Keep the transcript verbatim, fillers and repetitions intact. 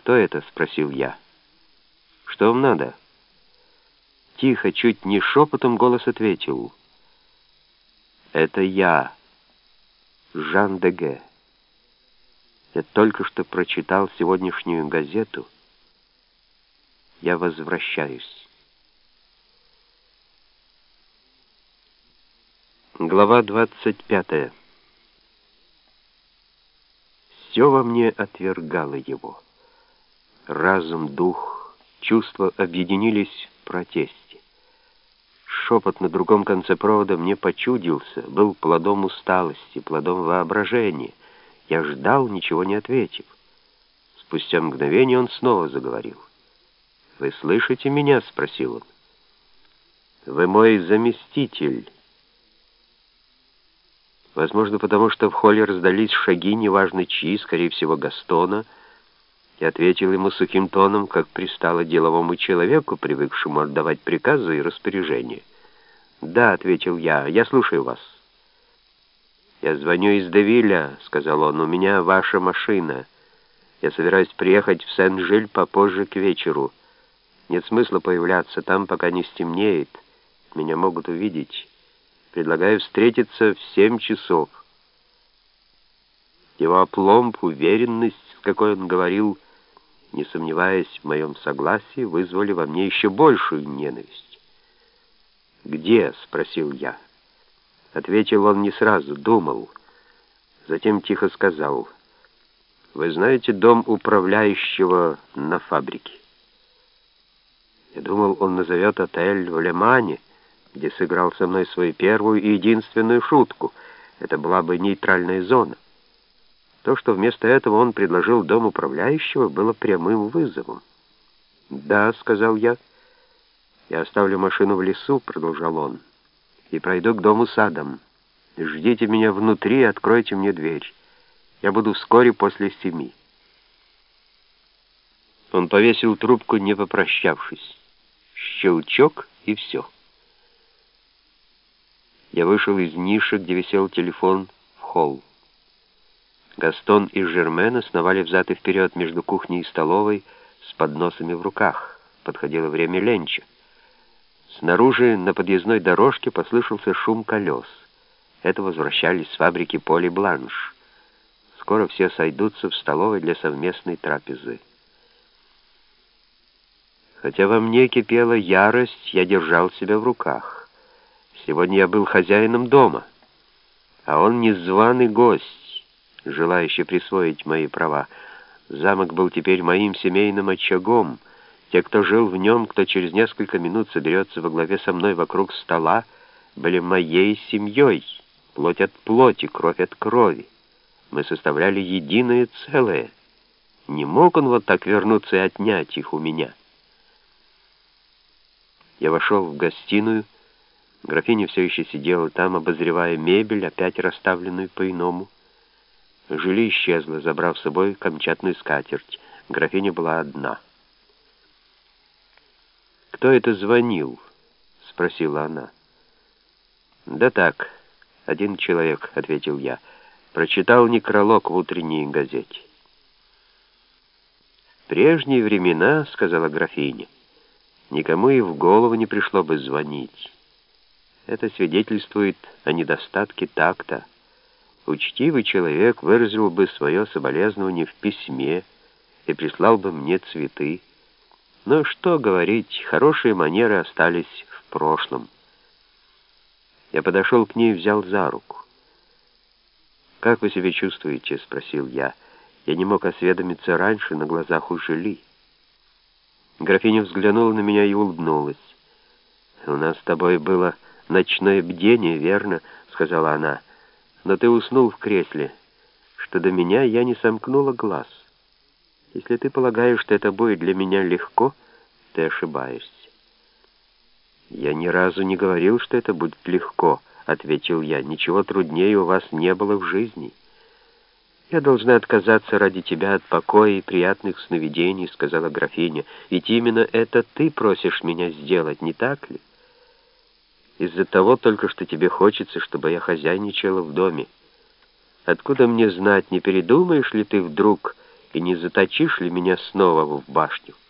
«Кто это?» — спросил я. «Что вам надо?» Тихо, чуть не шепотом голос ответил. «Это я, Жан де Г. Я только что прочитал сегодняшнюю газету. Я возвращаюсь». Глава двадцать пятая. Все во мне отвергало его. Разум, дух, чувства объединились в протесте. Шепот на другом конце провода мне почудился, был плодом усталости, плодом воображения. Я ждал, ничего не ответив. Спустя мгновение он снова заговорил. «Вы слышите меня?» — спросил он. «Вы мой заместитель». Возможно, потому что в холле раздались шаги, неважно чьи, скорее всего, Гастона, и ответил ему сухим тоном, как пристало деловому человеку, привыкшему отдавать приказы и распоряжения. «Да», — ответил я, — «я слушаю вас». «Я звоню из Девиля», — сказал он, — «у меня ваша машина. Я собираюсь приехать в Сен-Жиль попозже к вечеру. Нет смысла появляться там, пока не стемнеет. Меня могут увидеть. Предлагаю встретиться в семь часов». Его опломб, уверенность, с какой он говорил, не сомневаясь в моем согласии, вызвали во мне еще большую ненависть. «Где?» — спросил я. Ответил он не сразу, думал. Затем тихо сказал: «Вы знаете дом управляющего на фабрике?» Я думал, он назовет отель в Лемане, где сыграл со мной свою первую и единственную шутку. Это была бы нейтральная зона. То, что вместо этого он предложил дом управляющего, было прямым вызовом. «Да», — сказал я. «Я оставлю машину в лесу», — продолжал он, — «и пройду к дому садом. Ждите меня внутри и откройте мне дверь. Я буду вскоре после семи». Он повесил трубку, не попрощавшись. Щелчок, и все. Я вышел из ниши, где висел телефон, в холл. Гастон и Жермен сновали взад и вперед между кухней и столовой с подносами в руках. Подходило время ленча. Снаружи на подъездной дорожке послышался шум колес. Это возвращались с фабрики Поли Бланш. Скоро все сойдутся в столовой для совместной трапезы. Хотя во мне кипела ярость, я держал себя в руках. Сегодня я был хозяином дома, а он незваный гость, желающий присвоить мои права. Замок был теперь моим семейным очагом. Те, кто жил в нем, кто через несколько минут соберется во главе со мной вокруг стола, были моей семьей, плоть от плоти, кровь от крови. Мы составляли единое целое. Не мог он вот так вернуться и отнять их у меня. Я вошел в гостиную. Графиня все еще сидела там, обозревая мебель, опять расставленную по-иному. Жюли исчезла, забрав с собой камчатную скатерть. Графиня была одна. «Кто это звонил?» — спросила она. «Да так, один человек», — ответил я. «Прочитал некролог в утренней газете». «В прежние времена, — сказала графиня, — никому и в голову не пришло бы звонить. Это свидетельствует о недостатке такта. Учтивый человек выразил бы свое соболезнование в письме и прислал бы мне цветы. Но что говорить, хорошие манеры остались в прошлом». Я подошел к ней и взял за руку. «Как вы себя чувствуете?» — спросил я. Я не мог осведомиться раньше на глазах у Жюли. Графиня взглянула на меня и улыбнулась. «У нас с тобой было ночное бдение, верно?» — сказала она. «Но ты уснул в кресле. Что до меня, я не сомкнула глаз. Если ты полагаешь, что это будет для меня легко, ты ошибаешься». «Я ни разу не говорил, что это будет легко», — ответил я. «Ничего труднее у вас не было в жизни». «Я должна отказаться ради тебя от покоя и приятных сновидений», — сказала графиня. «Ведь именно это ты просишь меня сделать, не так ли? Из-за того только, что тебе хочется, чтобы я хозяйничала в доме. Откуда мне знать, не передумаешь ли ты вдруг и не заточишь ли меня снова в башню?